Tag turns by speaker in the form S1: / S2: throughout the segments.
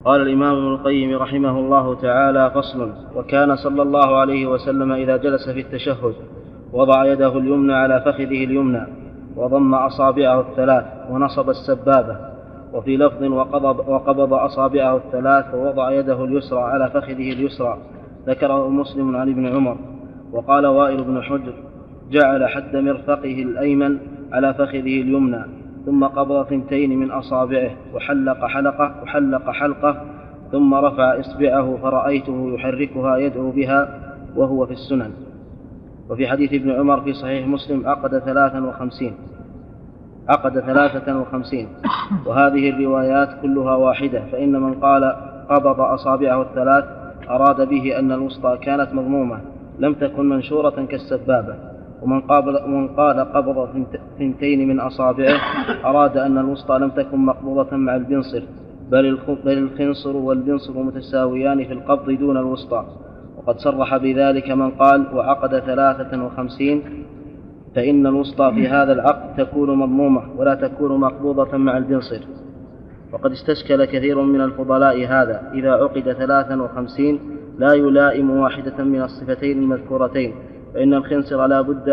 S1: قال الإمام ابن القيم رحمه الله تعالى: فصل. وكان صلى الله عليه وسلم إذا جلس في التشهد وضع يده اليمنى على فخذه اليمنى وضم أصابعه الثلاث ونصب السبابة، وفي لفظ وقبض أصابعه الثلاث ووضع يده اليسرى على فخذه اليسرى، ذكره مسلم عن ابن عمر. وقال وائل بن حجر: جعل حد مرفقه الأيمن على فخذه اليمنى، ثم قبض 2 من أصابعه وحلق حلقه، ثم رفع إصبعه فرأيته يحركها يدعو بها وهو في السنن. وفي حديث ابن عمر في صحيح مسلم عقد 53. وهذه الروايات كلها واحدة، فإن من قال قبض أصابعه الثلاث أراد به أن الوسطى كانت مضمومة لم تكن منشورة كالسبابة، ومن قال قبض 2 من أصابعه أراد أن الوسطى لم تكن مقبوضة مع البنصر، بل الخنصر والبنصر متساويان في القبض دون الوسطى. وقد صرح بذلك من قال وعقد 53، فإن الوسطى في هذا العقد تكون مضمومة ولا تكون مقبوضة مع البنصر. وقد استشكل كثير من الفضلاء هذا إذا عقد 53 لا يلائم واحدة من الصفتين المذكورتين، فإن الخنصر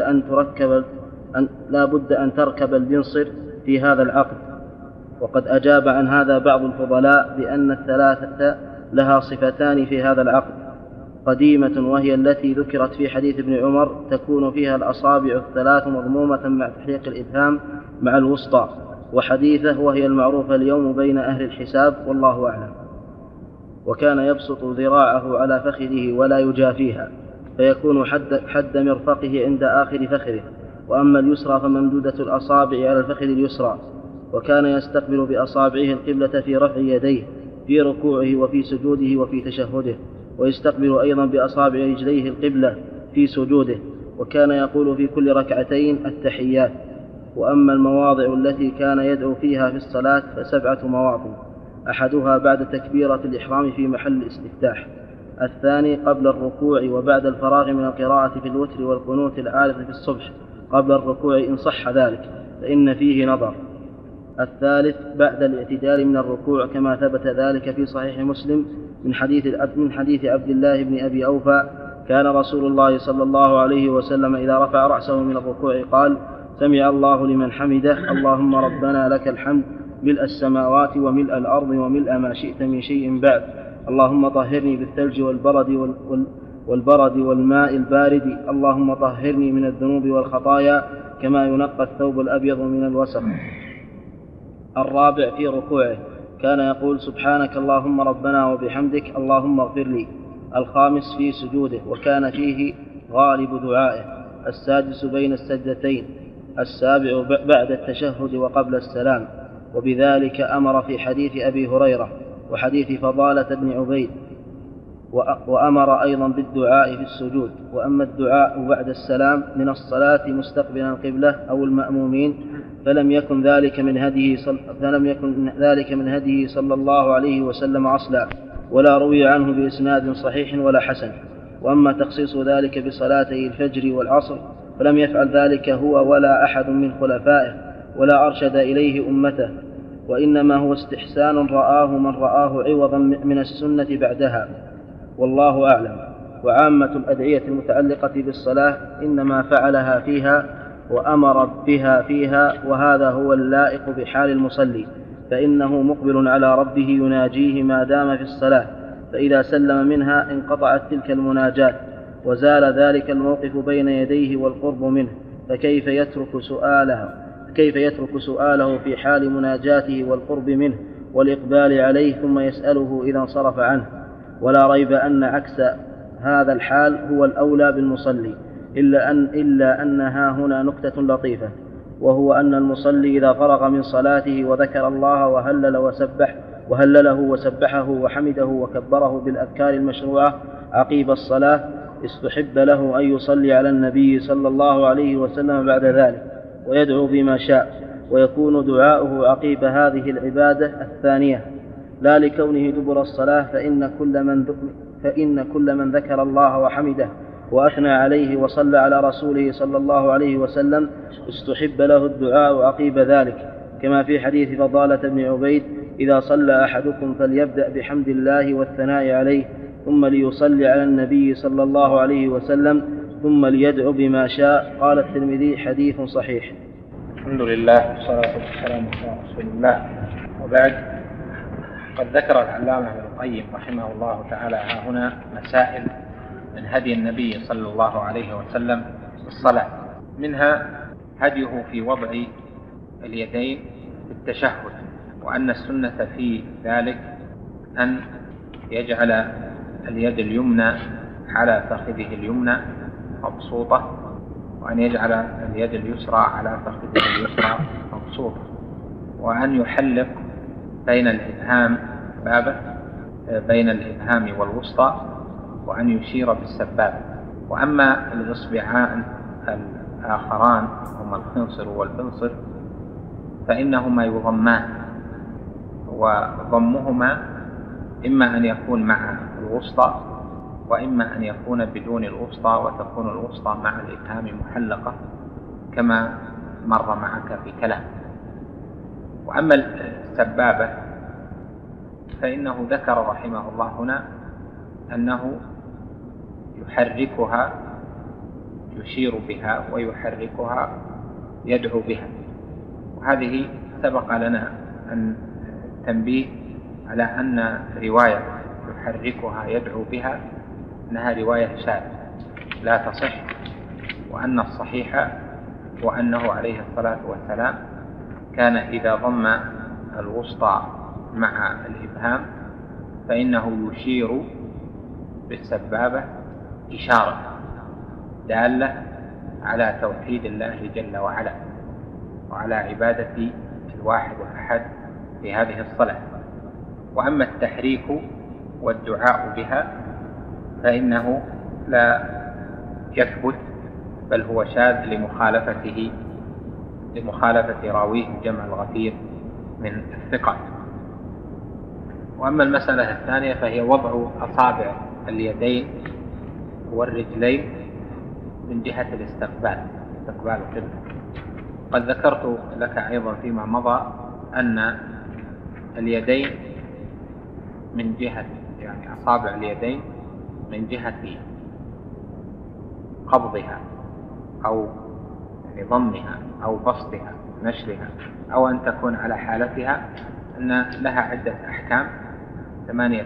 S1: لا بد أن تركب البنصر في هذا العقد. وقد أجاب عن هذا بعض الفضلاء بأن الثلاثة لها صفتان في هذا العقد: قديمة وهي التي ذكرت في حديث ابن عمر تكون فيها الأصابع الثلاث مضمومة مع تحريك الإبهام مع الوسطى، وحديثة وهي المعروفة اليوم بين أهل الحساب والله أعلم. وكان يبسط ذراعه على فخذه ولا يجافيها، فيكون حد مرفقه عند آخر فخذه، وأما اليسرى فممدودة الأصابع على الفخذ اليسرى. وكان يستقبل بأصابعه القبلة في رفع يديه في ركوعه وفي سجوده وفي تشهده، ويستقبل أيضا بأصابع رجليه القبلة في سجوده. وكان يقول في كل ركعتين التحيات. وأما المواضع التي كان يدعو فيها في الصلاة ف7 مواضع: أحدها بعد تكبيرة الإحرام في محل الاستفتاح، الثاني قبل الركوع وبعد الفراغ من القراءة في الوتر والقنوت العارض في الصبح قبل الركوع إن صح ذلك فإن فيه نظر، الثالث بعد الاعتدال من الركوع كما ثبت ذلك في صحيح مسلم من حديث عبد الله بن أبي أوفى: كان رسول الله صلى الله عليه وسلم إذا رفع رأسه من الركوع قال: سمع الله لمن حمده، اللهم ربنا لك الحمد ملء السماوات وملء الأرض وملء ما شئت من شيء بعد، اللهم طهرني بالثلج والبرد والماء البارد، اللهم طهرني من الذنوب والخطايا كما ينقى الثوب الأبيض من الوسخ. الرابع في ركوعه كان يقول: سبحانك اللهم ربنا وبحمدك اللهم اغفر لي. الخامس في سجوده وكان فيه غالب دعائه. السادس بين السجدتين. السابع بعد التشهد وقبل السلام، وبذلك أمر في حديث أبي هريرة وحديث فضالة بن عبيد. وأمر أيضا بالدعاء في السجود. وأما الدعاء بعد السلام من الصلاة مستقبلا القبلة أو المأمومين فلم يكن ذلك من هديه صلى الله عليه وسلم أصلا، ولا روي عنه بإسناد صحيح ولا حسن. وأما تخصيص ذلك بصلاتي الفجر والعصر فلم يفعل ذلك هو ولا أحد من خلفائه، ولا أرشد إليه أمته، وإنما هو استحسان رآه من رآه عوضا من السنة بعدها، والله أعلم. وعامة الأدعية المتعلقة بالصلاة إنما فعلها فيها وأمر بها فيها، وهذا هو اللائق بحال المصلي، فإنه مقبل على ربه يناجيه ما دام في الصلاة، فإذا سلم منها انقطعت تلك المناجاة وزال ذلك الموقف بين يديه والقرب منه، فكيف يترك سؤاله في حال مناجاته والقرب منه والإقبال عليه ثم يسأله إذا انصرف عنه؟ ولا ريب أن عكس هذا الحال هو الأولى بالمصلي، إلا أنها هنا نكتة لطيفة، وهو أن المصلي إذا فرغ من صلاته وذكر الله وهلله وسبحه وحمده وكبره بالأذكار المشروعة عقيب الصلاة استحب له أن يصلي على النبي صلى الله عليه وسلم بعد ذلك ويدعو بما شاء، ويكون دعاؤه عقيب هذه العبادة الثانية، لا لكونه دبر الصلاة، فإن كل من ذكر الله وحمده وأثنى عليه وصلى على رسوله صلى الله عليه وسلم استحب له الدعاء عقيب ذلك، كما في حديث فضالة بن عبيد: إذا صلى أحدكم فليبدأ بحمد الله والثناء عليه، ثم ليصلي على النبي صلى الله عليه وسلم، ثم ليدعو بما شاء. قال الترمذي: حديث صحيح.
S2: الحمد لله والصلاة والسلام على رسول الله، وبعد، قد ذكر العلامة ابن القيم رحمه الله تعالى هنا مسائل من هدي النبي صلى الله عليه وسلم في الصلاة، منها هديه في وضع اليدين في التشهد، وأن السنة في ذلك أن يجعل اليد اليمنى على فخذه اليمنى مبسوطة، وأن يجعل اليد اليسرى على فخذه اليسرى مبسوطة، وأن يحلق بين الإبهام بين الإبهام والوسطى، وأن يشير بالسبابة. وأما الإصبعان الآخران هما الخنصر والبنصر فإنهما يضمان، وضمهما إما أن يكون مع الوسطى وإما أن يكون بدون الوسطى، وتكون الوسطى مع الإبهام محلقة كما مر معك في كلام. وأما السبابة فإنه ذكر رحمه الله هنا أنه يحركها، يشير بها ويحركها، يدعو بها. وهذه سبق لنا أن التنبيه على أن رواية يحركها يدعو بها أنها رواية شاذة لا تصح، وأن الصحيح وأنه عليه الصلاة والسلام كان إذا ضم الوسطى مع الإبهام فإنه يشير بالسبابة إشارة دالة على توحيد الله جل وعلا وعلى عبادة الواحد الأحد في هذه الصلاة. وأما التحريك والدعاء بها فإنه لا يثبت، بل هو شاذ لمخالفة راويه الجمع الغفير من الثقة. وأما المسألة الثانية فهي وضع أصابع اليدين والرجلين من جهة استقبال القبلة. قد ذكرت لك أيضا فيما مضى أن اليدين من جهة، يعني أصابع اليدين من جهة قبضها أو يعني ضمها أو بسطها نشرها أو أن تكون على حالتها، أن لها عدة أحكام، 8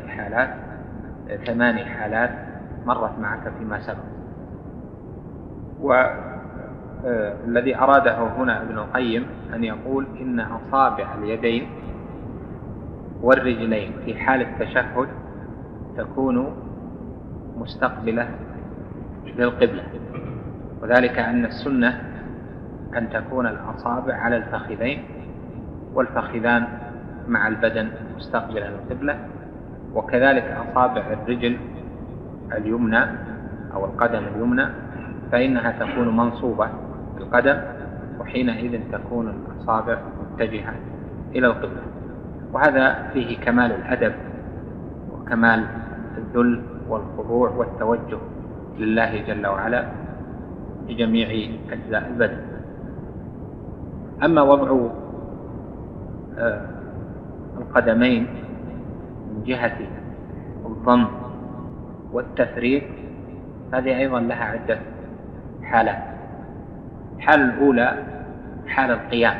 S2: حالات مرت معك فيما سبق. والذي أراده هنا ابن القيم أن يقول إن أصابع اليدين والرجلين في حال التشهد تكون مستقبلة للقبلة، وذلك أن السنة أن تكون الأصابع على الفخذين والفخذان مع البدن مستقبلا للقبلة، وكذلك أصابع الرجل اليمنى أو القدم اليمنى فإنها تكون منصوبة القدم، وحينئذ تكون الأصابع متجهة إلى القبلة. وهذا فيه كمال الأدب وكمال الذل والخضوع والتوجه لله جل وعلا بجميع أجزاء البدن. أما وضع القدمين من جهة الضم والتفريق هذه أيضا لها عدة حالات. الحالة الأولى حال القيام،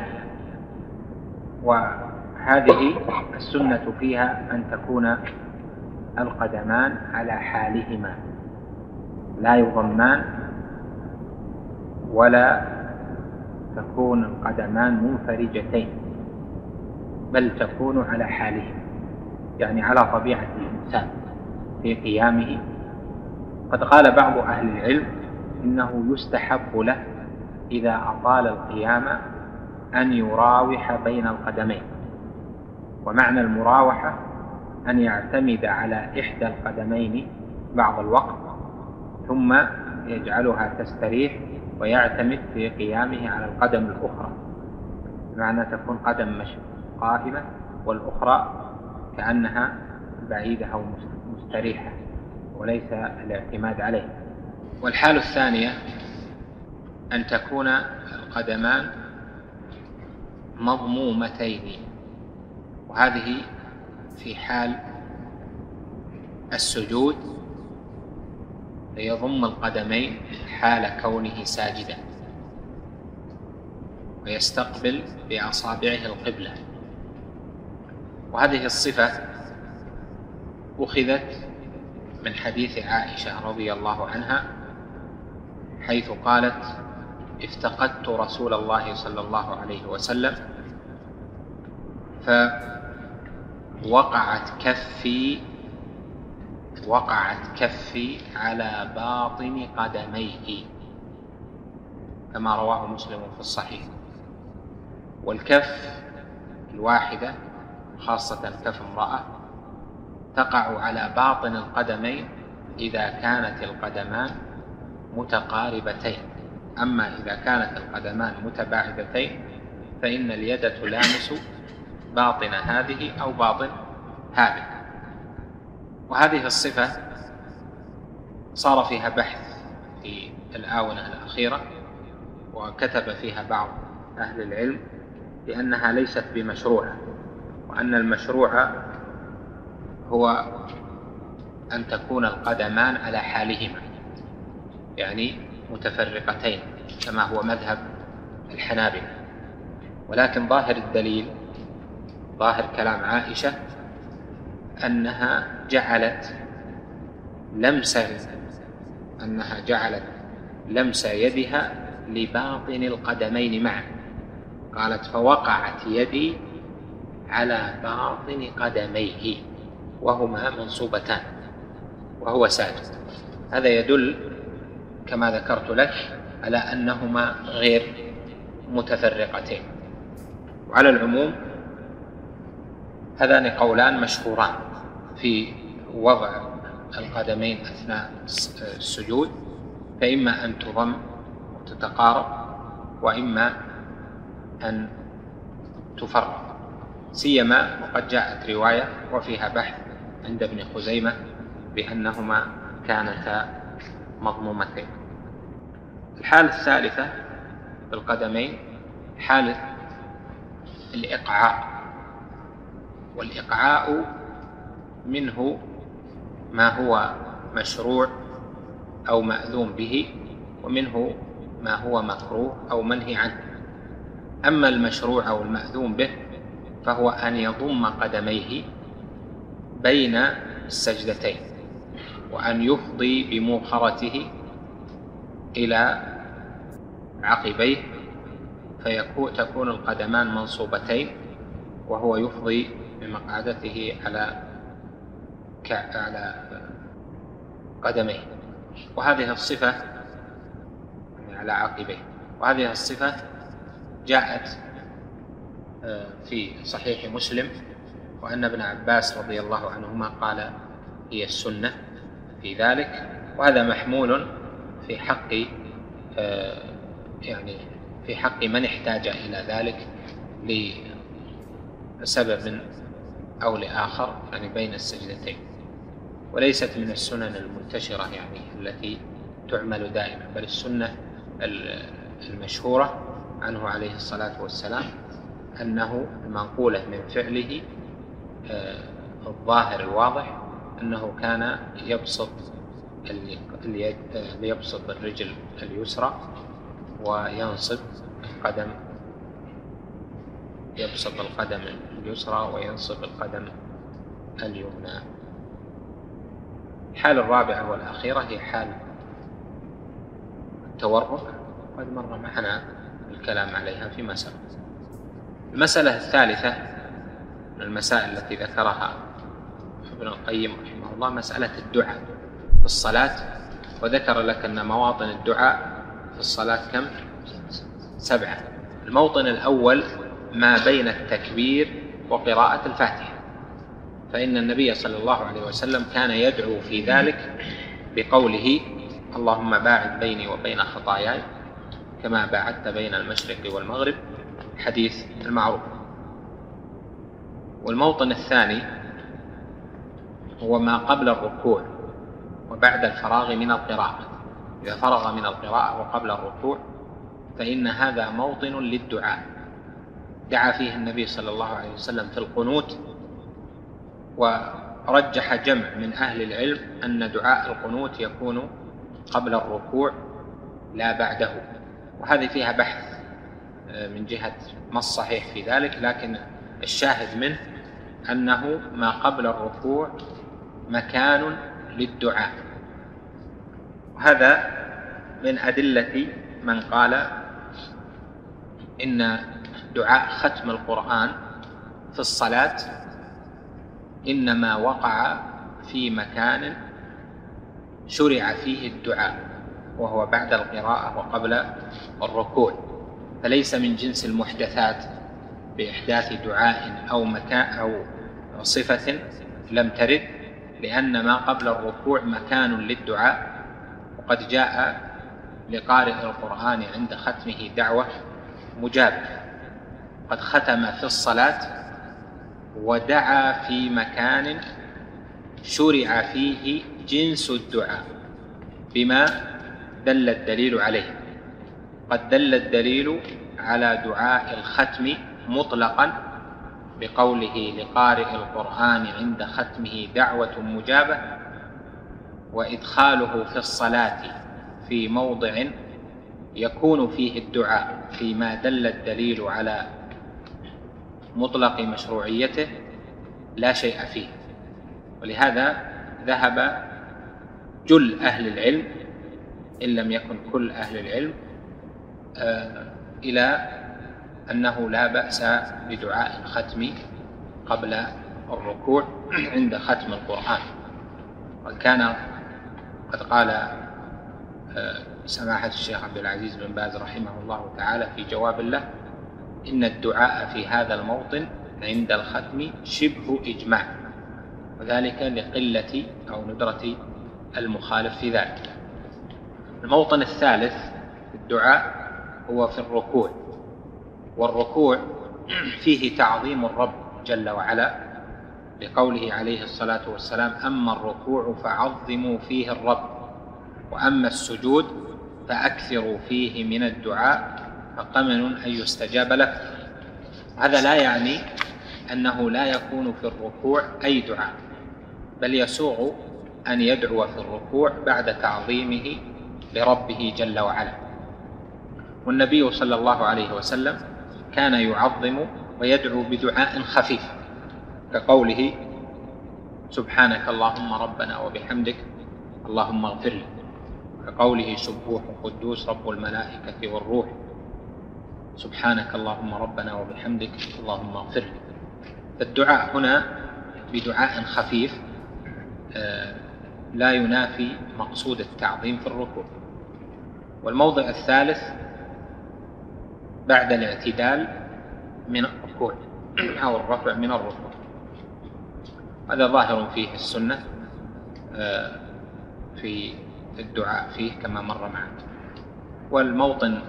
S2: وهذه السنة فيها أن تكون القدمان على حالهما، لا يضمان ولا تكون القدمان منفرجتين، بل تكون على حالهما، يعني على طبيعة الإنسان في قيامه. قد قال بعض أهل العلم إنه يستحب له إذا أطال القيام أن يراوح بين القدمين، ومعنى المراوحة أن يعتمد على إحدى القدمين بعض الوقت ثم يجعلها تستريح ويعتمد في قيامه على القدم الأخرى، بمعنى تكون قدم قائمة والأخرى كأنها بعيدة أو مستريحة وليس الاعتماد عليه. والحالة الثانية أن تكون القدمان مضمومتين، وهذه في حال السجود، فيضم القدمين حال كونه ساجدا ويستقبل بأصابعه القبلة. وهذه الصفة أخذت من حديث عائشة رضي الله عنها حيث قالت: افتقدت رسول الله صلى الله عليه وسلم فوقعت كفي على باطن قدميه، كما رواه مسلم في الصحيح. والكف الواحدة خاصة كف امرأة تقع على باطن القدمين إذا كانت القدمان متقاربتين، أما إذا كانت القدمان متباعدتين فإن اليد تلامس باطن هذه أو باطن هذه. وهذه الصفة صار فيها بحث في الآونة الأخيرة، وكتب فيها بعض أهل العلم بأنها ليست بمشروعة، وأن المشروع هو أن تكون القدمان على حالهما، يعني متفرقتين كما هو مذهب الحنابلة. ولكن ظاهر الدليل، ظاهر كلام عائشة، أنها جعلت لمس يدها لباطن القدمين معا. قالت: فوقعت يدي على باطن قدميه وهما منصوبتان وهو ساجد. هذا يدل كما ذكرت لك على أنهما غير متفرقتين. وعلى العموم هذان قولان مشهوران في وضع القدمين أثناء السجود، فإما أن تضم وتتقارب، وإما أن تفرق، سيما وقد جاءت رواية وفيها بحث عند ابن خزيمة بأنهما كانتا مضمومتين. الحالة الثالثة بالقدمين حالة الإقعاء، والإقعاء منه ما هو مشروع أو مأذون به، ومنه ما هو مكروه أو منهي عنه. أما المشروع أو المأذون به فهو أن يضم قدميه بين السجدتين، وأن يفضي بمؤخرته إلى عقبيه فتكون القدمان منصوبتين، وهو يفضي بمقعدته على قدميه، وهذه الصفة على عقبيه. وهذه الصفة جاءت في صحيح مسلم، وأن ابن عباس رضي الله عنهما قال: هي السنة في ذلك. وهذا محمول في حق في حق من احتاج إلى ذلك لسبب أو لآخر، يعني بين السجدتين، وليست من السنن المنتشرة يعني التي تعمل دائما، بل السنة المشهورة عنه عليه الصلاة والسلام أنه المنقولة من فعله الظاهر الواضح أنه كان يبسط الرجل اليسرى وينصب القدم اليسرى وينصب القدم اليمنى. الحالة الرابعة والأخيرة هي حال التورك، قد مر معنا الكلام عليها فيما سبق. المسألة الثالثة من المسائل التي ذكرها ابن القيم رحمه الله مسألة الدعاء في الصلاة، وذكر لك أن مواطن الدعاء في الصلاة كم؟ 7. الموطن الأول ما بين التكبير وقراءة الفاتحة، فإن النبي صلى الله عليه وسلم كان يدعو في ذلك بقوله: اللهم باعد بيني وبين خطاياي كما باعدت بين المشرق والمغرب، حديث المعروف. والموطن الثاني هو ما قبل الركوع وبعد الفراغ من القراءة. إذا فرغ من القراءة وقبل الركوع فإن هذا موطن للدعاء، دعا فيه النبي صلى الله عليه وسلم في القنوت، ورجح جمع من أهل العلم أن دعاء القنوت يكون قبل الركوع لا بعده، وهذه فيها بحث من جهة ما الصحيح في ذلك، لكن الشاهد منه أنه ما قبل الركوع مكان للدعاء. وهذا من أدلة من قال إن دعاء ختم القرآن في الصلاة إنما وقع في مكان شرع فيه الدعاء، وهو بعد القراءة وقبل الركوع، فليس من جنس المحدثات بإحداث دعاء أو مكان أو صفة لم ترد، لأن ما قبل الركوع مكان للدعاء. وقد جاء لقارئ القرآن عند ختمه دعوة مجابة، قد ختم في الصلاة ودعا في مكان شرع فيه جنس الدعاء بما دل الدليل عليه. قد دل الدليل على دعاء الختم مطلقا بقوله لقارئ القرآن عند ختمه دعوة مجابة، وإدخاله في الصلاة في موضع يكون فيه الدعاء فيما دل الدليل على مطلق مشروعيته لا شيء فيه. ولهذا ذهب جل أهل العلم إن لم يكن كل أهل العلم إلى أنه لا بأس بدعاء الختم قبل الركوع عند ختم القرآن. وكان قد قال سماحة الشيخ عبد العزيز بن باز رحمه الله تعالى في جواب له إن الدعاء في هذا الموطن عند الختم شبه إجماع، وذلك لقلة أو ندرة المخالف في ذلك. الموطن الثالث في الدعاء هو في الركوع، والركوع فيه تعظيم الرب جل وعلا لقوله عليه الصلاة والسلام أما الركوع فعظموا فيه الرب، وأما السجود فأكثروا فيه من الدعاء فقمن أن يستجاب له. هذا لا يعني أنه لا يكون في الركوع أي دعاء، بل يسوغ أن يدعو في الركوع بعد تعظيمه لربه جل وعلا. والنبي صلى الله عليه وسلم كان يعظم ويدعو بدعاء خفيف كقوله سبحانك اللهم ربنا وبحمدك اللهم اغفر لي، كقوله سبوح قدوس رب الملائكة والروح سبحانك اللهم ربنا وبحمدك اللهم اغفر لي. فالدعاء هنا بدعاء خفيف لا ينافي مقصود التعظيم في الركوع. والموضع الثالث بعد الاعتدال من الركوع أو الرفع من الركوع، هذا ظاهر فيه السنة في الدعاء فيه كما مر معنا. والموطن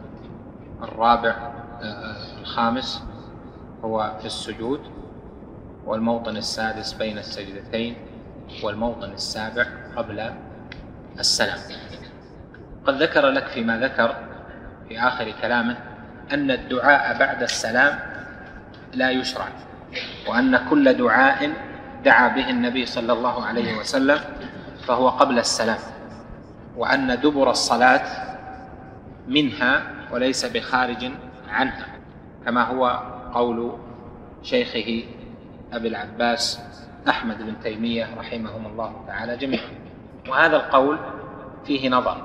S2: الخامس هو في السجود، والموطن السادس بين السجدتين، والموطن السابع قبل السلام. قد ذكر لك فيما ذكر في آخر كلامه أن الدعاء بعد السلام لا يشرع، وأن كل دعاء دعا به النبي صلى الله عليه وسلم فهو قبل السلام، وأن دبر الصلاة منها وليس بخارج عنها، كما هو قول شيخه أبي العباس أحمد بن تيمية رحمهم الله تعالى جميعا. وهذا القول فيه نظر،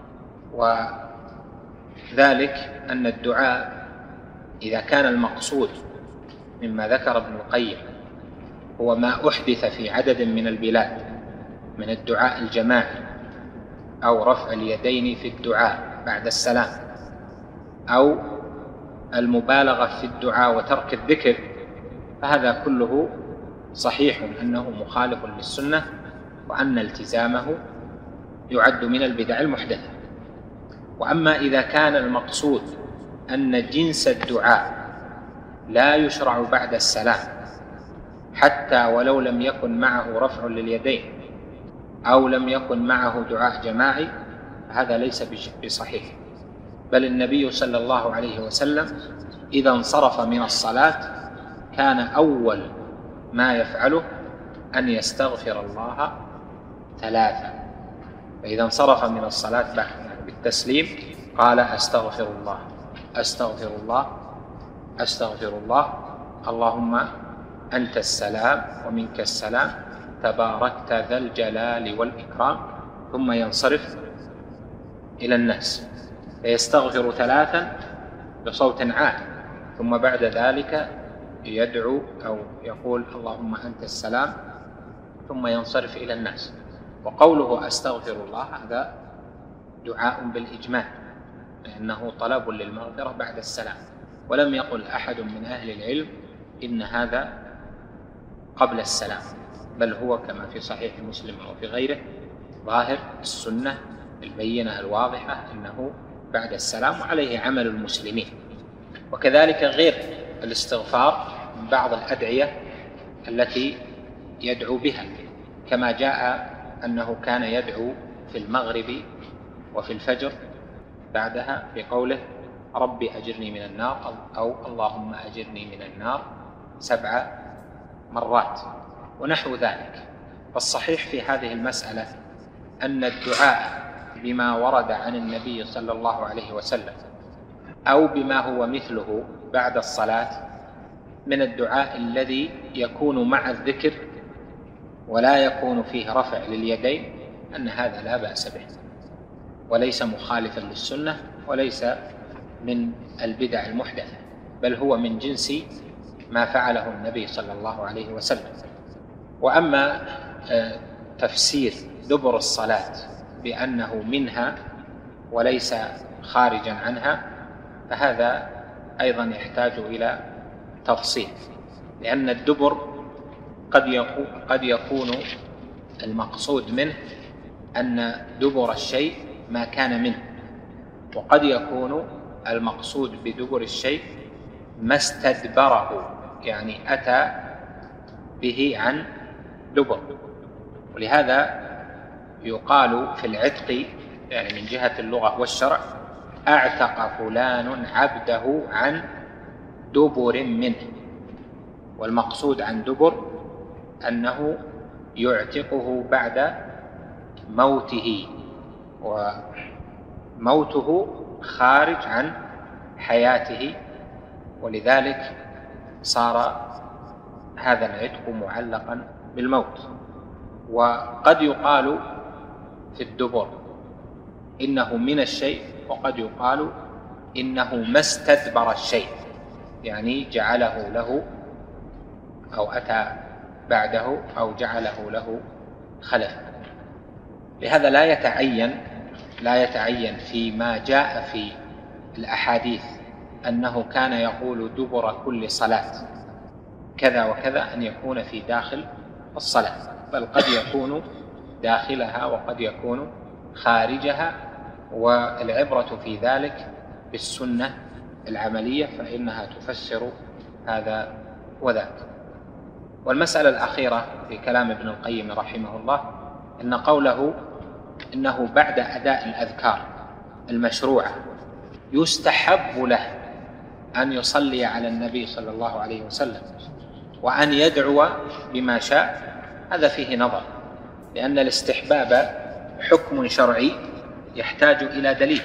S2: وذلك أن الدعاء إذا كان المقصود مما ذكر ابن القيم هو ما أحدث في عدد من البلاد من الدعاء الجماعي أو رفع اليدين في الدعاء بعد السلام أو المبالغة في الدعاء وترك الذكر، فهذا كله صحيح أنه مخالف للسنة، وأن التزامه يعد من البدع المحدثة. وأما إذا كان المقصود أن جنس الدعاء لا يشرع بعد السلام حتى ولو لم يكن معه رفع لليدين أو لم يكن معه دعاء جماعي، هذا ليس بصحيح، بل النبي صلى الله عليه وسلم إذا انصرف من الصلاة كان أول ما يفعله أن يستغفر الله 3. فإذا انصرف من الصلاة بالتسليم قال أستغفر الله أستغفر الله أستغفر الله، اللهم أنت السلام ومنك السلام تباركت ذا الجلال والإكرام، ثم ينصرف إلى الناس فيستغفر 3 بصوت عال، ثم بعد ذلك يدعو أو يقول اللهم أنت السلام، ثم ينصرف إلى الناس. وقوله أستغفر الله هذا دعاء بالإجماع، لأنه طلب للمغفرة بعد السلام، ولم يقل أحد من أهل العلم إن هذا قبل السلام، بل هو كما في صحيح مسلم أو في غيره ظاهر السنة البينة الواضحة أنه بعد السلام، وعليه عمل المسلمين. وكذلك غير الاستغفار من بعض الأدعية التي يدعو بها، كما جاء أنه كان يدعو في المغرب وفي الفجر بعدها بقوله ربي أجرني من النار أو اللهم أجرني من النار 7 مرات ونحو ذلك. فالصحيح في هذه المسألة أن الدعاء بما ورد عن النبي صلى الله عليه وسلم أو بما هو مثله بعد الصلاة من الدعاء الذي يكون مع الذكر ولا يكون فيه رفع لليدين، أن هذا لا بأس به وليس مخالفا للسنة وليس من البدع المحدثة، بل هو من جنس ما فعله النبي صلى الله عليه وسلم. وأما تفسير دبر الصلاة بأنه منها وليس خارجا عنها فهذا أيضا يحتاج إلى تفصيل، لأن الدبر قد يكون المقصود منه أن دبر الشيء ما كان منه، وقد يكون المقصود بدبر الشيء ما استدبره، يعني أتى به عن دبر. ولهذا يقال في العتق يعني من جهة اللغة والشرع أعتق فلان عبده عن دبر منه، والمقصود عن دبر أنه يعتقه بعد موته، وموته خارج عن حياته، ولذلك صار هذا العتق معلقا بالموت. وقد يقال في الدبر إنه من الشيء، وقد يقال إنه ما استدبر الشيء، يعني جعله له أو أتى بعده أو جعله له خلفا. لهذا لا يتعين فيما جاء في الأحاديث أنه كان يقول دبر كل صلاة كذا وكذا أن يكون في داخل الصلاة، بل قد يكون داخلها وقد يكون خارجها، والعبرة في ذلك بالسنة العملية فإنها تفسر هذا وذاك. والمسألة الأخيرة في كلام ابن القيم رحمه الله إن قوله إنه بعد أداء الأذكار المشروعة يستحب له أن يصلي على النبي صلى الله عليه وسلم وأن يدعو بما شاء، هذا فيه نظر، لأن الاستحباب حكم شرعي يحتاج إلى دليل.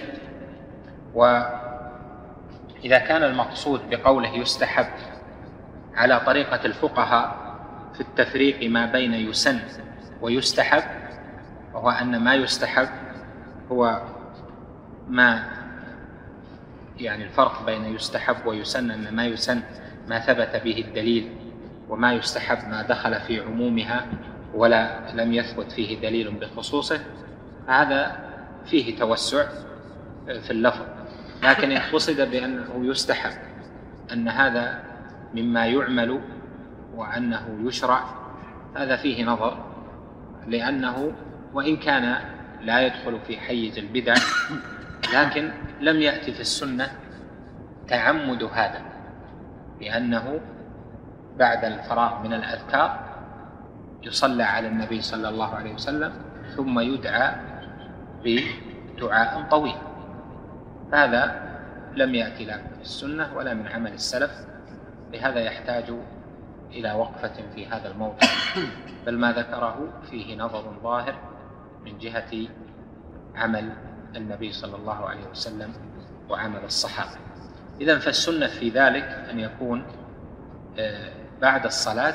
S2: وإذا كان المقصود بقوله يستحب على طريقة الفقهاء في التفريق ما بين يسن ويستحب، وهو أن ما يستحب هو ما يعني الفرق بين يستحب ويسن أن ما يسن ما ثبت به الدليل، وما يستحب ما دخل في عمومها ولا لم يثبت فيه دليل بخصوصه، هذا فيه توسع في اللفظ. لكن إن قصد بأنه يستحب أن هذا مما يعمل وأنه يشرع، هذا فيه نظر، لأنه وإن كان لا يدخل في حيز البدع لكن لم يأتي في السنة تعمد هذا، لأنه بعد الفراغ من الأذكار يصلى على النبي صلى الله عليه وسلم ثم يدعى بدعاء طويل، هذا لم يأتي لا في السنة ولا من عمل السلف، لهذا يحتاج إلى وقفة في هذا الموضوع، بل ما ذكره فيه نظر ظاهر من جهة عمل النبي صلى الله عليه وسلم وعمل الصحابة. إذن فالسنة في ذلك أن يكون بعد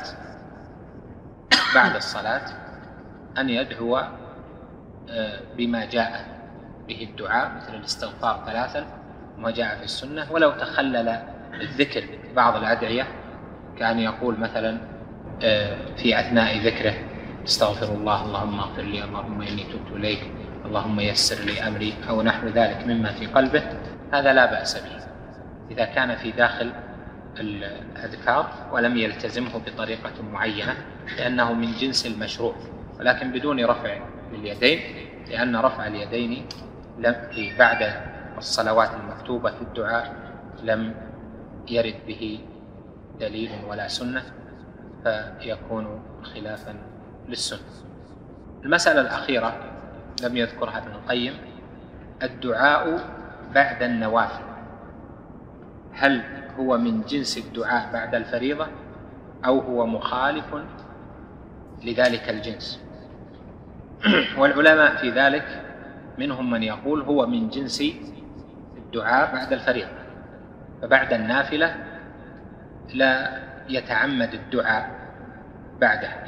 S2: الصلاة أن يدعو بما جاء به الدعاء مثل الاستغفار 3 وما جاء في السنة، ولو تخلل الذكر بعض الأدعية كأن يقول مثلا في أثناء ذكره استغفر الله اللهم اغفر لي اللهم إني تبت إليك اللهم يسر لي أمري أو نحو ذلك مما في قلبه، هذا لا بأس به إذا كان في داخل الأذكار ولم يلتزمه بطريقة معينة، لأنه من جنس المشروع، ولكن بدون رفع لليدين، لأن رفع اليدين بعد الصلوات المكتوبة في الدعاء لم يرد به دليل ولا سنة، فيكون خلافا للسنة. المسألة الأخيرة لم يذكرها ابن القيم، الدعاء بعد النوافل، هل هو من جنس الدعاء بعد الفريضة أو هو مخالف لذلك الجنس؟ والعلماء في ذلك منهم من يقول هو من جنس الدعاء بعد الفريضة، فبعد النافلة لا يتعمد الدعاء بعدها،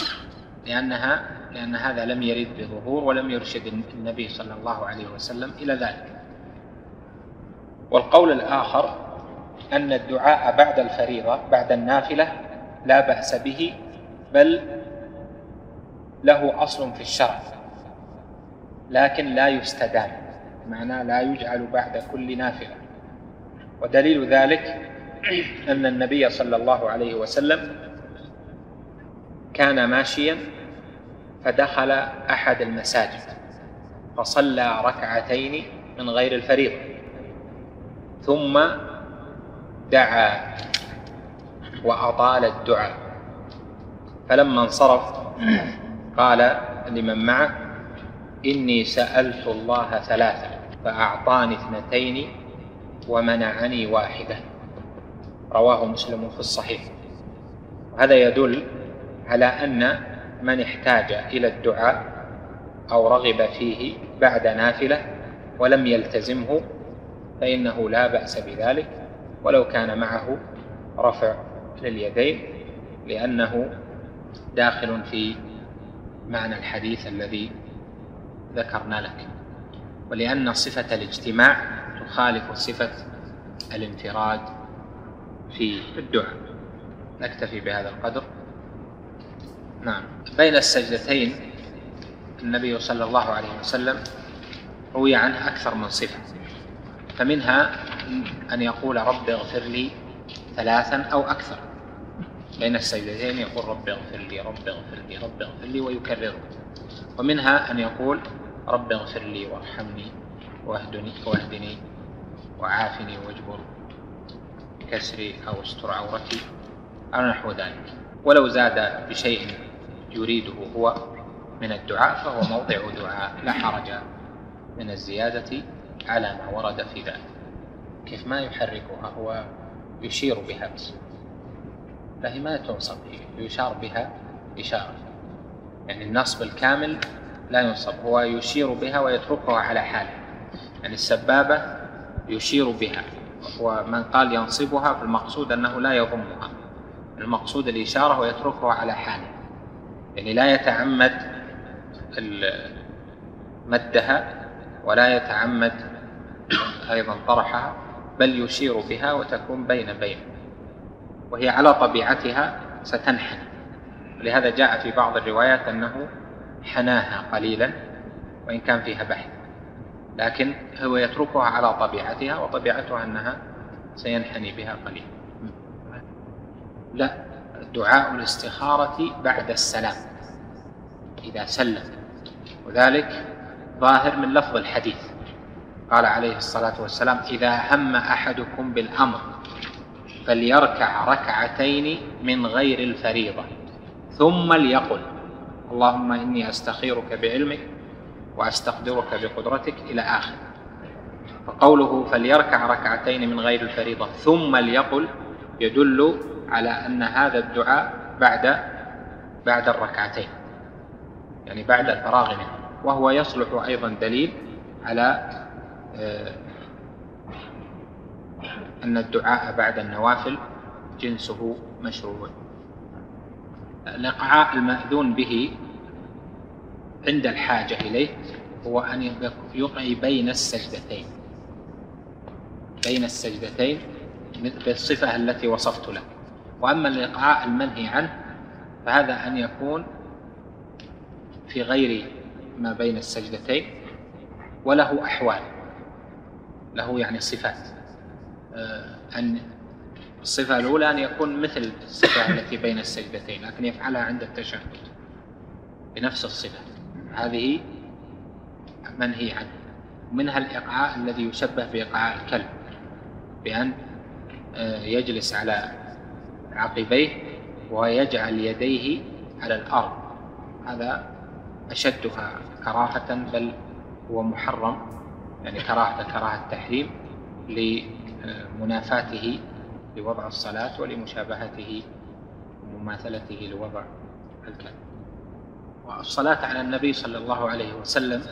S2: لأن هذا لم يرد بظهور ولم يرشد النبي صلى الله عليه وسلم إلى ذلك. والقول الآخر أن الدعاء بعد الفريضة بعد النافلة لا بأس به، بل له أصل في الشرع لكن لا يستدام، معناه لا يجعل بعد كل نافلة. ودليل ذلك أن النبي صلى الله عليه وسلم كان ماشيا فدخل أحد المساجد فصلى 2 من غير الفريضة، ثم دعا وأطال الدعاء، فلما انصرف قال لمن معه إني سألت الله 3 فأعطاني 2 ومنعني 1، رواه مسلم في الصحيح. وهذا يدل على أن من احتاج إلى الدعاء أو رغب فيه بعد نافلة ولم يلتزمه فإنه لا بأس بذلك ولو كان معه رفع لليدين، لأنه داخل في معنى الحديث الذي ذكرنا لك، ولأن صفة الاجتماع تخالف صفة الانفراد في الدعاء. نكتفي بهذا القدر. نعم. بين السجدتين النبي صلى الله عليه وسلم روي عنه أكثر من صفة، فمنها أن يقول رب اغفر لي 3 أو أكثر بين السجدتين، يقول رب اغفر لي رب اغفر لي رب اغفر لي ويكرره. ومنها أن يقول رب اغفر لي وارحمني واهدني وعافني واجبر كسري أو استر عورتي أو نحو ذلك. ولو زاد بشيء يريده هو من الدعاء فهو موضع دعاء، لا حرج من الزيادة على ما ورد في ذلك. كيف ما يحركها، هو يشير بها بس، فهي ما تنصب، يشار بها إشارة، يعني النصب الكامل لا ينصب، هو يشير بها ويتركها على حاله. يعني السبابة يشير بها، ومن قال ينصبها فالمقصود أنه لا يضمها، المقصود الإشارة ويتركها على حاله، يعني لا يتعمد مدها ولا يتعمد أيضا طرحها، بل يشير بها وتكون بين وهي على طبيعتها ستنحني. ولهذا جاء في بعض الروايات أنه حناها قليلا وإن كان فيها بحث، لكن هو يتركها على طبيعتها، وطبيعتها أنها سينحني بها قليلا. لا، دعاء الاستخارة بعد السلام إذا سلم، وذلك ظاهر من لفظ الحديث، قال عليه الصلاة والسلام إذا هم أحدكم بالأمر فليركع 2 من غير الفريضة ثم ليقل اللهم إني أستخيرك بعلمك وأستقدرك بقدرتك إلى آخر. فقوله فليركع ركعتين من غير الفريضة ثم ليقل يدل على أن هذا الدعاء بعد الركعتين، يعني بعد الفراغ منه، وهو يصلح أيضا دليل على أن الدعاء بعد النوافل جنسه مشروع. الإقعاء المأذون به عند الحاجة إليه هو أن يقعي بين السجدتين بالصفة التي وصفت لك. وأما الإقعاء المنهي عنه فهذا أن يكون في غير ما بين السجدتين، وله أحوال، له يعني صفات. أن الصفة الأولى أن يكون مثل الصفة التي بين السجدتين لكن يفعلها عند التشهد بنفس الصفة، هذه منهي عنه. ومنها الإقعاء الذي يشبه بإقعاء الكلب، بأن يجلس على عقبيه ويجعل يديه على الأرض، هذا أشدها كراهة، بل هو محرم، يعني كراهة تحريم لمنافاته لوضع الصلاة ولمشابهته ومماثلته لوضع الكلب. والصلاة على النبي صلى الله عليه وسلم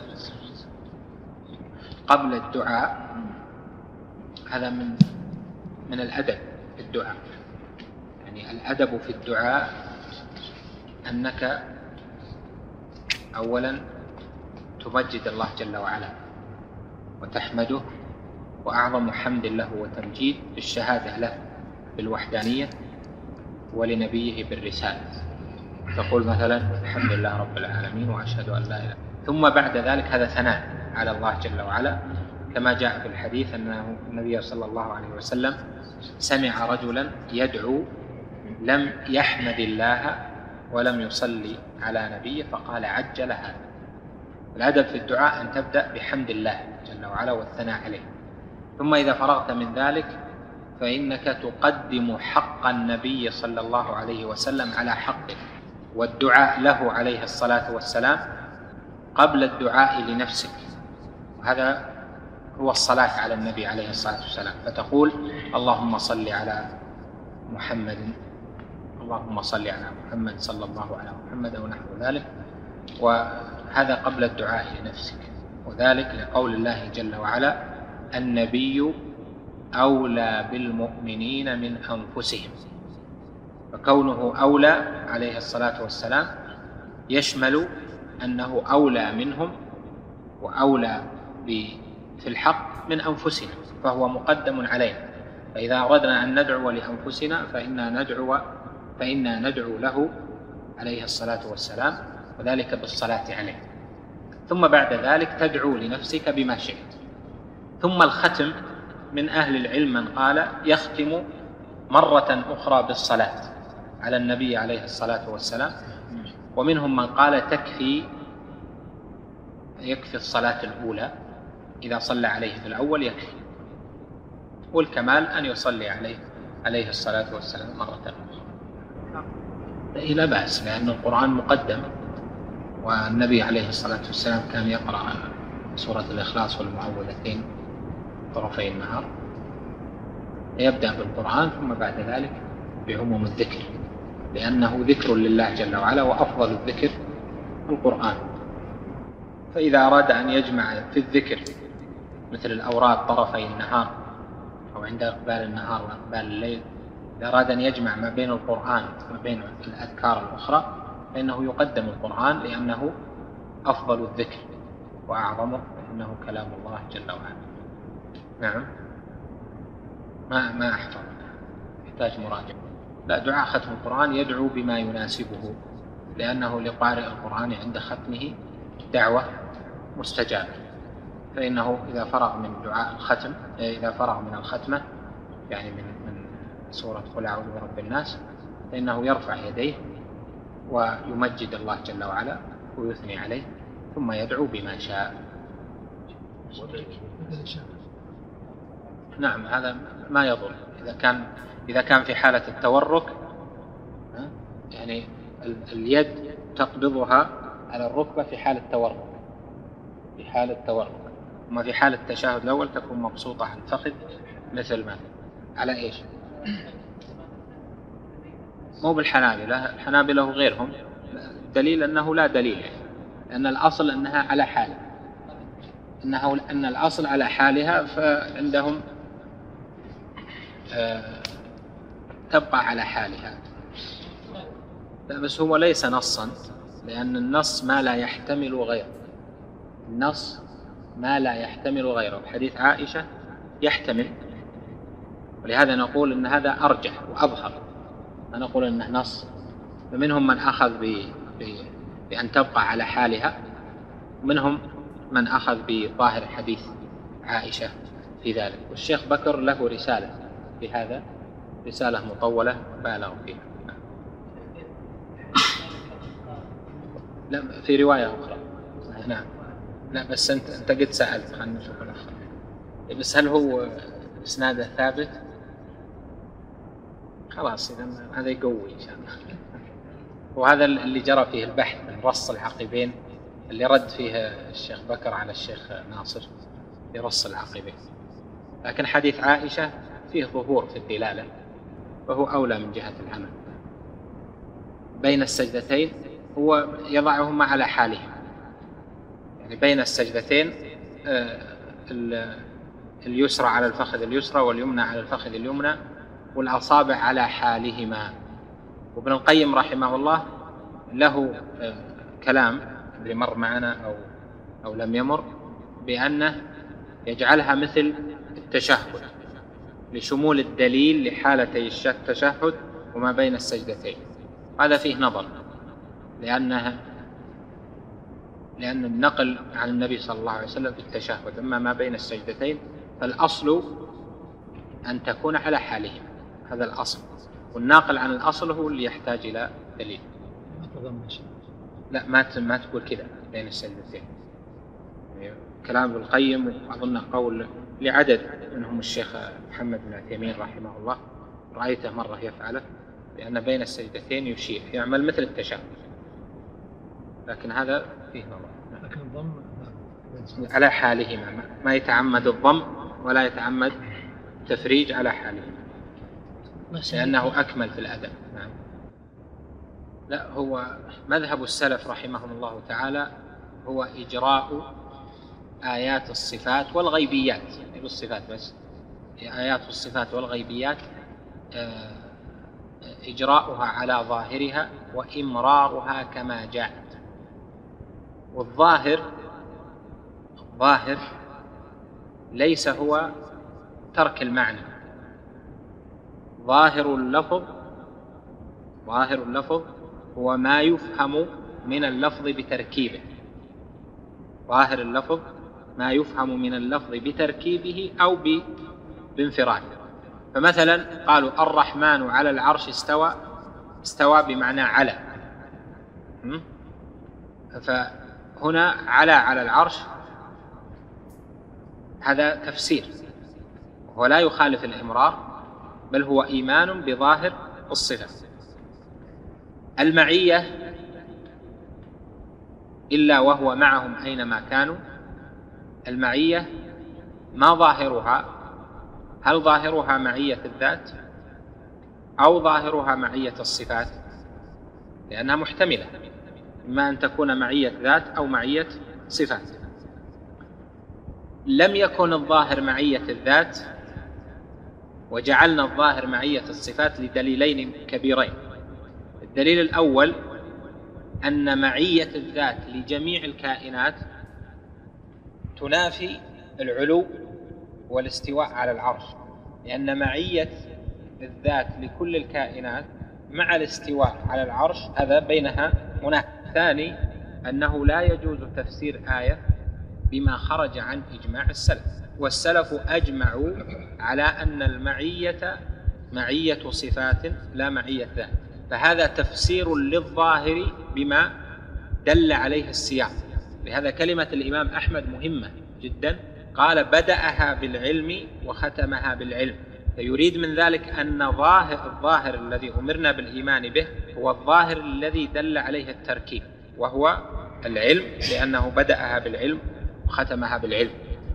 S2: قبل الدعاء هذا من الأدب في الدعاء. يعني الأدب في الدعاء أنك أولا تمجد الله جل وعلا وتحمده، وأعظم حمد له وتمجيد بالشهادة له بالوحدانية ولنبيه بالرسالة. تقول مثلا الحمد لله رب العالمين وأشهد أن لا إله، ثم بعد ذلك هذا ثناء على الله جل وعلا، كما جاء في الحديث أنه النبي صلى الله عليه وسلم سمع رجلا يدعو لم يحمد الله ولم يصلي على نبيه فقال عجل هذا. الأدب في الدعاء أن تبدأ بحمد الله جل وعلا والثناء عليه، ثم إذا فرغت من ذلك فإنك تقدم حق النبي صلى الله عليه وسلم على حقك، والدعاء له عليه الصلاة والسلام قبل الدعاء لنفسك، وهذا هو الصلاة على النبي عليه الصلاة والسلام. فتقول اللهم صل على محمد، اللهم صل على محمد صلى الله على محمد أو نحو ذلك، وهذا قبل الدعاء لنفسك. وذلك لقول الله جل وعلا النبي أولى بالمؤمنين من أنفسهم، فكونه أولى عليه الصلاة والسلام يشمل أنه أولى منهم وأولى في الحق من أنفسنا، فهو مقدم علينا. فإذا أردنا أن ندعو لأنفسنا فإنا ندعو له عليه الصلاة والسلام، وذلك بالصلاة عليه. ثم بعد ذلك تدعو لنفسك بما شئت. ثم الختم من أهل العلم من قال يختم مرة أخرى بالصلاة على النبي عليه الصلاة والسلام، ومنهم من قال يكفي الصلاة الأولى، إذا صلى عليه في الأول يكفي، والكمال أن يصلي عليه الصلاة والسلام مرة أخرى. لا بأس، لأن القرآن مقدم، والنبي عليه الصلاة والسلام كان يقرأ سورة الإخلاص والمعوذتين طرفي النهار، يبدأ بالقرآن ثم بعد ذلك بعموم الذكر، لأنه ذكر لله جل وعلا، وأفضل الذكر القرآن. فإذا أراد أن يجمع في الذكر مثل الأوراد طرفي النهار أو عند إقبال النهار وإقبال الليل، إذا أراد أن يجمع ما بين القرآن وما بين الأذكار الأخرى فإنه يقدم القرآن، لأنه أفضل الذكر وأعظمه، إنه كلام الله جل وعلا. نعم، ما أحفظ، يحتاج مراجعة. لا، دعاء ختم القرآن يدعو بما يناسبه، لأنه لقارئ القرآن عند ختمه دعوة مستجابة. فإنه إذا فرغ من دعاء الختم، إذا فرغ من الختمة يعني من سورة قل أعوذ برب الناس، فإنه يرفع يديه ويمجد الله جل وعلا ويثني عليه، ثم يدعو بما شاء. نعم، هذا ما يضر إذا كان في حالة التورك، يعني اليد تقبضها على الركبة في حال التورك، أما في حالة التشهد الأول تكون مبسوطة على الفخذ مثل ما على إيش؟ مو بالحنابلة، الحنابلة وغيرهم دليل أنه لا دليل، لأن الأصل أنها على حال، أن الأصل على حالها، فعندهم تبقى على حالها. لا بس هو ليس نصا، لأن النص ما لا يحتمل غيره، النص ما لا يحتمل غيره. حديث عائشة يحتمل، ولهذا نقول أن هذا أرجح وأظهر، ما نقول أنه نص. فمنهم من أخذ بأن تبقى على حالها، ومنهم من أخذ بظاهر حديث عائشة في ذلك. والشيخ بكر له رسالة في هذا، رسالة مطولة بالغ فيها. لا في رواية أخرى. نعم. لا بس أنت قد سألت، خلنا نشوف الآخر. بس هل هو إسناده ثابت؟ خلاص إذا هذا يقوي إن شاء الله. وهذا اللي جرى فيه البحث من رص العقبين، اللي رد فيه الشيخ بكر على الشيخ ناصر برص العقبين. لكن حديث عائشة فيه ظهور في الدلالة، وهو أولى من جهة العمل. بين السجدتين هو يضعهما على حالهما، يعني بين السجدتين اليسرى على الفخذ اليسرى واليمنى على الفخذ اليمنى، والأصابع على حالهما. وابن القيم رحمه الله له كلام اللي مر معنا أو لم يمر، بأنه يجعلها مثل التشهد لشمول الدليل لحالتي التشهد وما بين السجدتين. هذا فيه نظر، لأن النقل عن النبي صلى الله عليه وسلم في التشهد أما ما بين السجدتين فالأصل أن تكون على حالهم، هذا الأصل، والناقل عن الأصل هو اللي يحتاج إلى دليل. لا ما تقول كذا بين السجدتين. كلام ابن القيم، وأظن قول لعدد منهم الشيخ محمد بن عثيمين رحمه الله، رأيته مرة يفعله، لأن بين السجدتين يشير، يعمل مثل التشهد، لكن هذا فيه نظر.
S3: لكن الضم
S2: على حالهما، ما يتعمد الضم ولا يتعمد تفريج على حالهما، لأنه أكمل في الأداء. نعم. لا هو مذهب السلف رحمهم الله تعالى هو إجراء آيات الصفات والغيبيات، يعني بالصفات بس، آيات الصفات والغيبيات إجراؤها على ظاهرها وإمرارها كما جاءت. والظاهر ليس هو ترك المعنى، ظاهر اللفظ هو ما يفهم من اللفظ بتركيبه، ظاهر اللفظ ما يفهم من اللفظ بتركيبه أو بانفراده. فمثلا قالوا الرحمن على العرش استوى بمعنى على، فهنا على العرش هذا تفسير، وهو لا يخالف الإمرار، بل هو إيمان بظاهر الصفة. المعية إلا وهو معهم أينما كانوا، المعية ما ظاهرها، هل ظاهرها معية الذات أو ظاهرها معية الصفات؟ لأنها محتملة، إما أن تكون معية ذات أو معية صفات. لم يكن الظاهر معية الذات، وجعلنا الظاهر معية الصفات لدليلين كبيرين. الدليل الأول أن معية الذات لجميع الكائنات تنافي العلو والاستواء على العرش، لأن معية الذات لكل الكائنات مع الاستواء على العرش هذا بينها منافي. الثاني أنه لا يجوز تفسير آية بما خرج عن إجماع السلف، والسلف أجمعوا على أن المعية معية صفات لا معية ذات، فهذا تفسير للظاهر بما دل عليه السياق. لهذا كلمة الإمام أحمد مهمة جدا، قال بدأها بالعلم وختمها بالعلم، فيريد من ذلك أن الظاهر الذي أمرنا بالإيمان به هو الظاهر الذي دل عليه التركيب، وهو العلم، لأنه بدأها بالعلم وختمها بالعلم.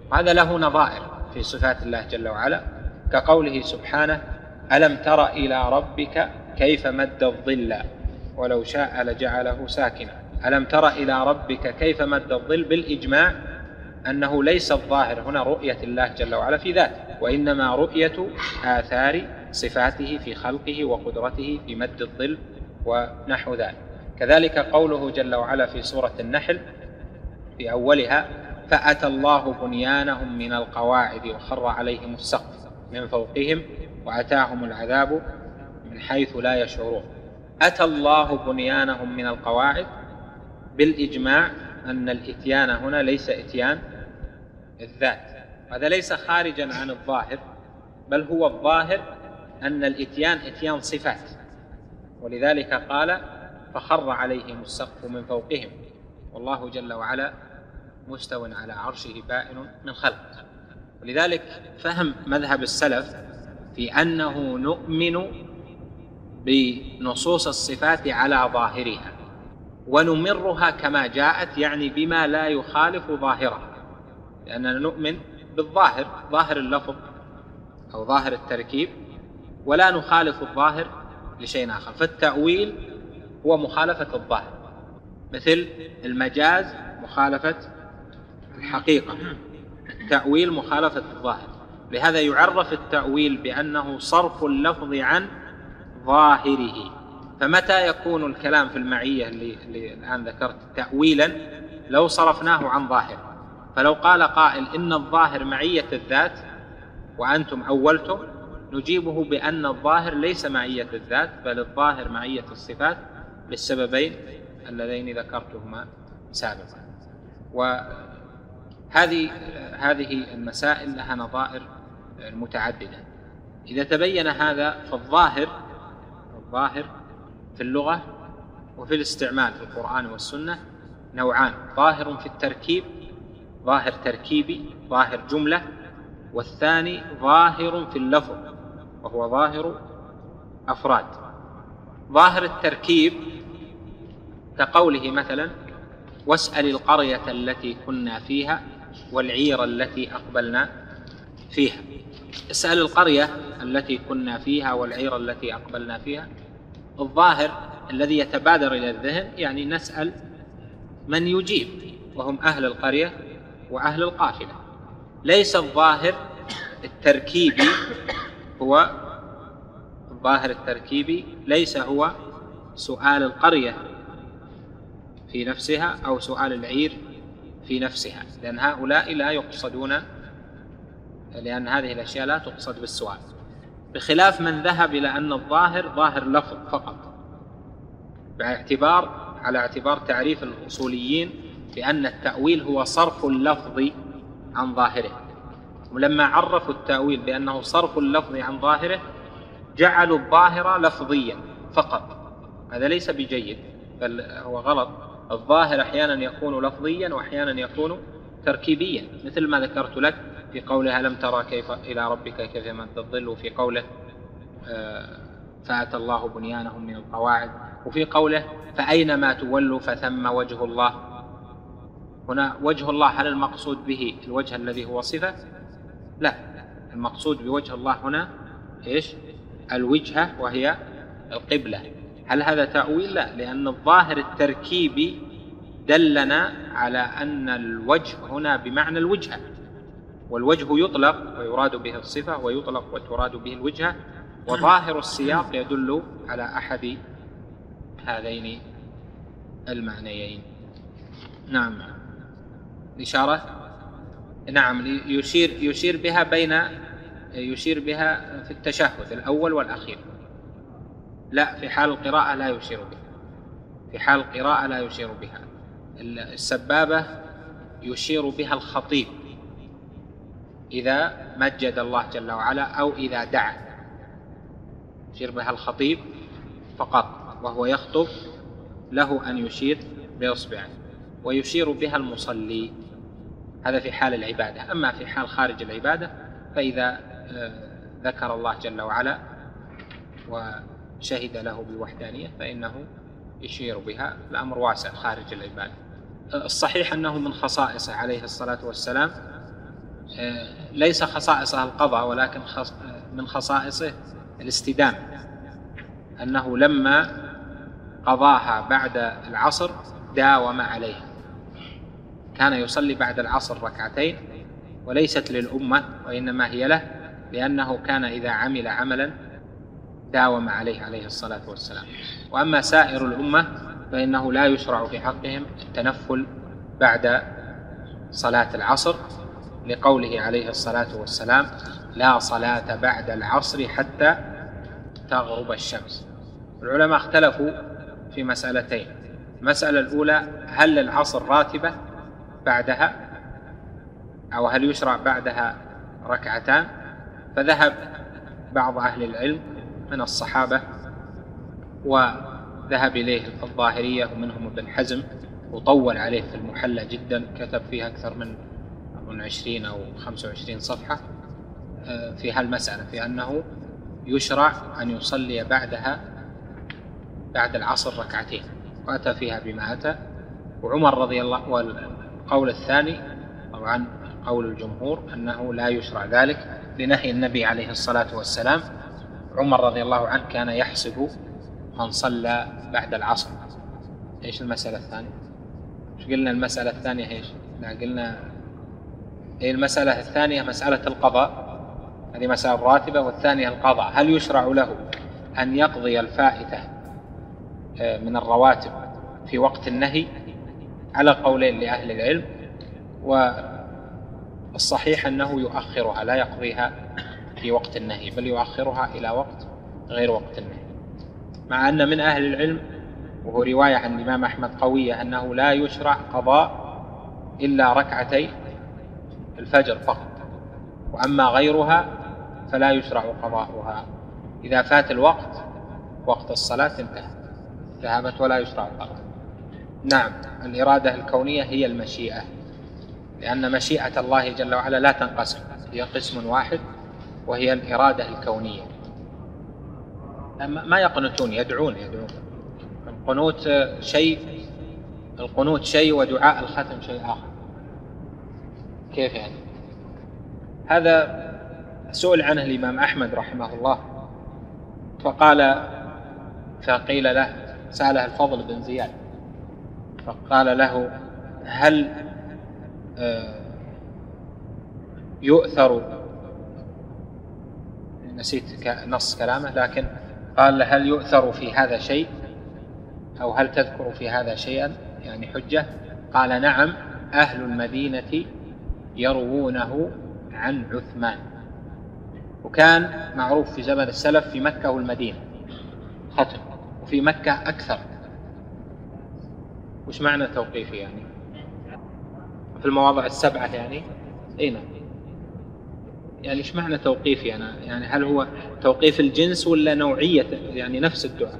S2: هذا له نظائر في صفات الله جل وعلا، كقوله سبحانه: ألم تر إلى ربك كيف مد الظل ولو شاء لجعله ساكنا. ألم تر إلى ربك كيف مد الظل، بالإجماع أنه ليس الظاهر هنا رؤية الله جل وعلا في ذاته، وإنما رؤية آثار صفاته في خلقه وقدرته في مد الظل ونحو ذلك. كذلك قوله جل وعلا في سورة النحل في أولها: فأتى الله بنيانهم من القواعد وخر عليهم السقف من فوقهم وأتاهم العذاب من حيث لا يشعرون. أتى الله بنيانهم من القواعد، بالإجماع أن الإتيان هنا ليس إتيان الذات، هذا ليس خارجا عن الظاهر، بل هو الظاهر أن الإتيان إتيان صفات، ولذلك قال: فخر عليهم السقف من فوقهم، والله جل وعلا مستو على عرشه بائن من خلقه. ولذلك فهم مذهب السلف في أنه نؤمن بنصوص الصفات على ظاهرها ونمرها كما جاءت، يعني بما لا يخالف ظاهرها، لأننا نؤمن بالظاهر، ظاهر اللفظ أو ظاهر التركيب، ولا نخالف الظاهر لشيء آخر. فالتأويل هو مخالفة الظاهر، مثل المجاز مخالفة الحقيقة، التأويل مخالفة الظاهر. لهذا يعرف التأويل بأنه صرف اللفظ عن ظاهره. فمتى يكون الكلام في المعية اللي الآن ذكرت تأويلا؟ لو صرفناه عن ظاهر. فلو قال قائل إن الظاهر معية الذات وأنتم أولتم، نجيبه بأن الظاهر ليس معية الذات، بل الظاهر معية الصفات، للسببين اللذين ذكرتهما سابقا. وهذه المسائل لها نظائر متعددة. إذا تبين هذا، فالظاهر في اللغة وفي الاستعمال في القرآن والسنة نوعان: ظاهر في التركيب، ظاهر تركيبي، ظاهر جملة، والثاني ظاهر في اللفظ وهو ظاهر أفراد. ظاهر التركيب كقوله مثلا: واسأل القرية التي كنا فيها والعير التي أقبلنا فيها. اسأل القرية التي كنا فيها والعير التي أقبلنا فيها، الظاهر الذي يتبادر إلى الذهن يعني نسأل من يجيب، وهم أهل القرية وأهل القافلة. ليس الظاهر التركيبي هو الظاهر التركيبي ليس هو سؤال القرية في نفسها أو سؤال العير في نفسها، لأن هؤلاء لا يقصدون، لأن هذه الأشياء لا تقصد بالسؤال، بخلاف من ذهب إلى أن الظاهر ظاهر لفظ فقط، على اعتبار تعريف الأصوليين بأن التأويل هو صرف اللفظ عن ظاهره. ولما عرفوا التأويل بأنه صرف اللفظ عن ظاهره جعلوا الظاهر لفظيا فقط، هذا ليس بجيد، بل هو غلط. الظاهر أحيانا يكون لفظيا وأحيانا يكون تركيبيا، مثل ما ذكرت لك في قوله: ألم ترى كيف إلى ربك كيف مد الظل، وفي قوله فأتى الله بنيانهم من القواعد، وفي قوله فأينما تولوا فثم وجه الله. هنا وجه الله هل المقصود به الوجه الذي هو صفة؟ لا، المقصود بوجه الله هنا إيش؟ الوجهة وهي القبلة. هل هذا تأويل؟ لا، لأن الظاهر التركيبي دلنا على أن الوجه هنا بمعنى الوجهة، والوجه يطلق ويراد به الصفة، ويطلق وتراد به الوجهة، وظاهر السياق يدل على أحد هذين المعنيين. نعم، الإشارة نعم يشير بها في التشهد الأول والأخير، لا في حال القراءة لا يشير بها، في حال القراءة لا يشير بها. السبابة يشير بها الخطيب إذا مجد الله جل وعلا أو إذا دعا، يشير بها الخطيب فقط وهو يخطب، له أن يشير بإصبعه. ويشير بها المصلي، هذا في حال العبادة. أما في حال خارج العبادة فإذا ذكر الله جل وعلا وشهد له بالوحدانية فإنه يشير بها، الأمر واسع خارج العبادة. الصحيح أنه من خصائصه عليه الصلاة والسلام ليس خصائصها القضاء، ولكن من خصائصه الاستدامة، أنه لما قضاها بعد العصر داوم عليها، كان يصلي بعد العصر ركعتين، وليست للأمة وإنما هي له، لأنه كان إذا عمل عملا داوم عليه الصلاة والسلام. وأما سائر الأمة فإنه لا يشرع في حقهم التنفل بعد صلاة العصر، لقوله عليه الصلاة والسلام: لا صلاة بعد العصر حتى تغرب الشمس. العلماء اختلفوا في مسألتين: المسألة الأولى، هل العصر راتبة بعدها أو هل يشرع بعدها ركعتان؟ فذهب بعض أهل العلم من الصحابة وذهب إليه الظاهرية ومنهم ابن حزم، وطول عليه في المحلى جدا، كتب فيه أكثر من 20 أو 25 صفحة في هالمسألة، في أنه يشرع أن يصلي بعدها بعد العصر ركعتين، وأتى فيها بما أتى. وعمر رضي الله، والقول الثاني طبعا قول الجمهور أنه لا يشرع ذلك لنهي النبي عليه الصلاة والسلام. عمر رضي الله عنه كان يحسب من صلى بعد العصر. إيش المسألة الثانية؟ إيش قلنا المسألة الثانية إيش؟ قلنا المسألة الثانية مسألة القضاء، هذه مسألة راتبة، والثانية القضاء، هل يشرع له أن يقضي الفائتة من الرواتب في وقت النهي؟ على قولين لأهل العلم، والصحيح أنه يؤخرها، لا يقضيها في وقت النهي، بل يؤخرها إلى وقت غير وقت النهي. مع أن من أهل العلم، وهو رواية عن الإمام أحمد قوية، أنه لا يشرع قضاء إلا ركعتي الفجر فقط، وأما غيرها فلا يشرع قضاؤها. إذا فات الوقت، وقت الصلاة انتهى، ذهبت ولا يشرع القضاء. نعم، الإرادة الكونية هي المشيئة، لأن مشيئة الله جل وعلا لا تنقسم، هي قسم واحد وهي الإرادة الكونية. ما يقنتون، يدعون. القنوت شيء ودعاء الختم شيء آخر. كيف يعني؟ هذا سئل عنه الإمام أحمد رحمه الله، فقيل له، سأله الفضل بن زياد، فقال له: هل يؤثر، نسيت نص كلامه، لكن قال: هل يؤثر في هذا شيء، أو هل تذكر في هذا شيئا، يعني حجة؟ قال: نعم، أهل المدينة يروونه عن عثمان. وكان معروف في زمن السلف في مكة والمدينة ختم، وفي مكة أكثر. وش معنى توقيفي يعني؟ في المواضع السبعة يعني؟ أين يعني إيش معنى توقيفي أنا؟ يعني هل هو توقيف الجنس ولا نوعية، يعني نفس الدعاء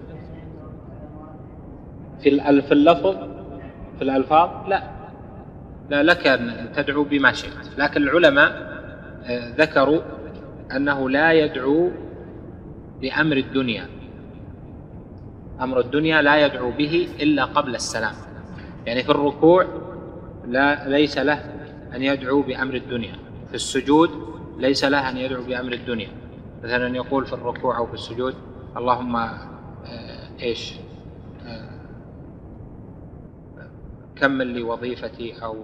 S2: في اللفظ، في الألفاظ؟ لا لك أن تدعو بما شئت، لكن العلماء ذكروا أنه لا يدعو بأمر الدنيا، أمر الدنيا لا يدعو به إلا قبل السلام. يعني في الركوع ليس له أن يدعو بأمر الدنيا، في السجود ليس له أن يدعو بأمر الدنيا، مثلا يقول في الركوع أو في السجود: اللهم كمل لي وظيفتي، أو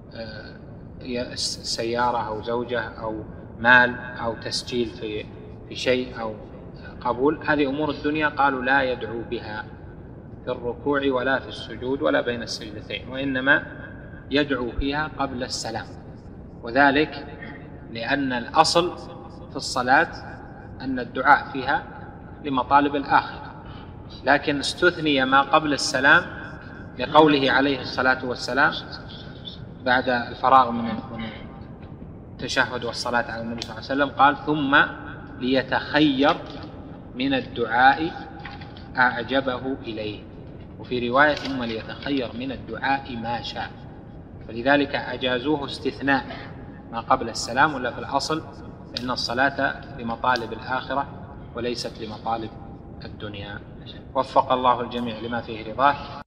S2: سيارة أو زوجة أو مال أو تسجيل في شيء أو قبول. هذه أمور الدنيا قالوا لا يدعو بها في الركوع ولا في السجود ولا بين السجدتين، وإنما يدعو فيها قبل السلام. وذلك لأن الأصل في الصلاة أن الدعاء فيها لمطالب الآخرة، لكن استثني ما قبل السلام لقوله عليه الصلاة والسلام بعد الفراغ من التشهد والصلاة على النبي صلى الله عليه وسلم، قال: ثم ليتخير من الدعاء أعجبه إليه. وفي رواية: ثم ليتخير من الدعاء ما شاء. فلذلك أجازوه استثناء ما قبل السلام، ولا في الأصل لأن الصلاة لمطالب الآخرة وليست لمطالب الدنيا. وفق الله الجميع لما فيه رضاه.